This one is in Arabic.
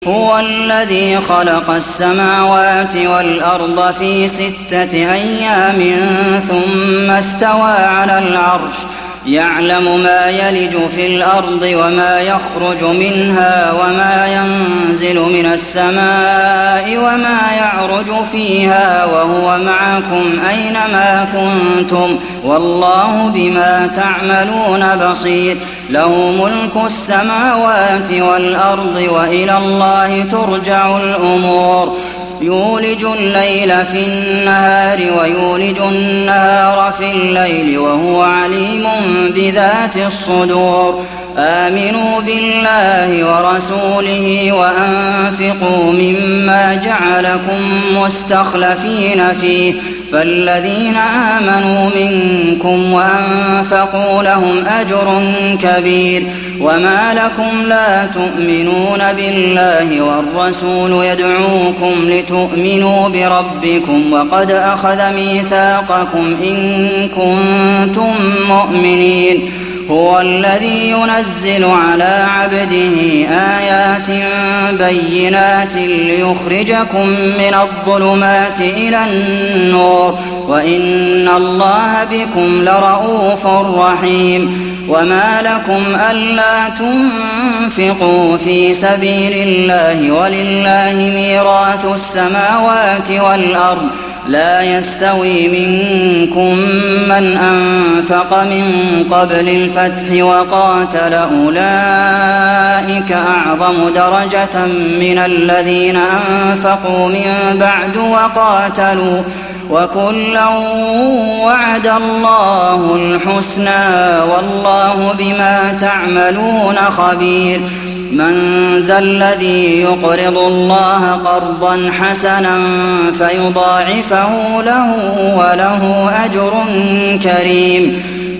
هو الذي خلق السماوات والأرض في 6 أيام ثم استوى على العرش يعلم ما يلج في الأرض وما يخرج منها وما ينزل من السماء وما يعرج فيها وهو معكم أينما كنتم والله بما تعملون بصير له ملك السماوات والأرض وإلى الله ترجع الأمور يولج الليل في النهار ويولج النهار في الليل وهو عليم بذات الصدور آمنوا بالله ورسوله وأنفقوا مما جعلكم مستخلفين فيه فالذين آمنوا منكم وأنفقوا لهم أجر كبير وما لكم لا تؤمنون بالله والرسول يدعوكم لتؤمنوا بربكم وقد أخذ ميثاقكم إن كنتم مؤمنين هو الذي ينزل على عبده آيات بينات ليخرجكم من الظلمات إلى النور وإن الله بكم لرءوف رحيم وما لكم ألا تنفقوا في سبيل الله ولله ميراث السماوات والأرض لا يستوي منكم من أنفق من قبل الفتح وقاتل أولئك أعظم درجة من الذين أنفقوا من بعد وقاتلوا وكلا وعد الله الحسنى والله بما تعملون خبير من ذا الذي يقرض الله قرضا حسنا فيضاعفه له وله أجر كريم